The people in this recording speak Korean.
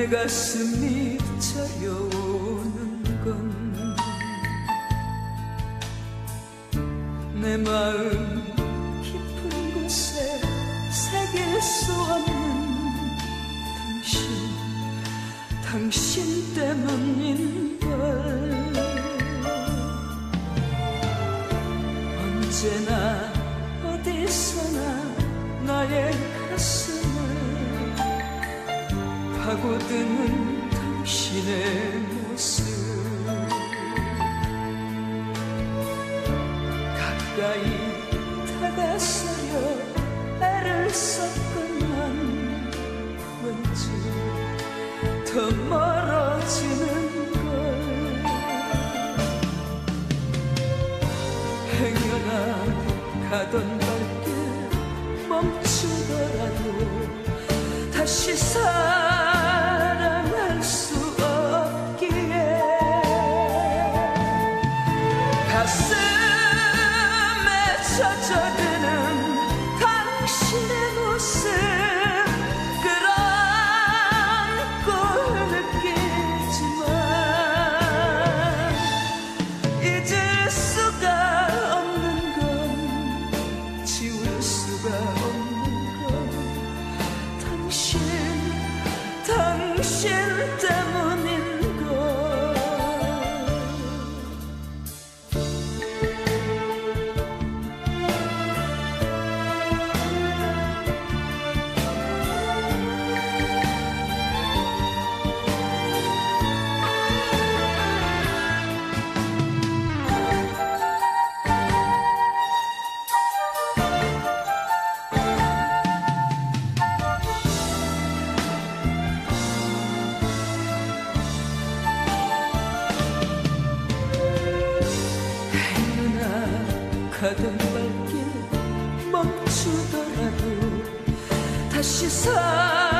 내 가슴이 저려오는 건 내 마음 깊은 곳에 새길 수 없는 당신 때문인걸. 언제나 어디서나 나의 가슴을 파고드는 당신의 모습, 가까이 다가서려 애를 썼건만 왠지 더 멀어지는걸. 행여나 가던 발길 멈추더라도 다시 사랑할 수 없기에 가슴에 젖어드는 당신의 모습 끌어안고 느끼지만 잊을 수가 없는 건, 지울 수가 없는 건 당신 때문인걸. 가던 발길 멈추더라도 다시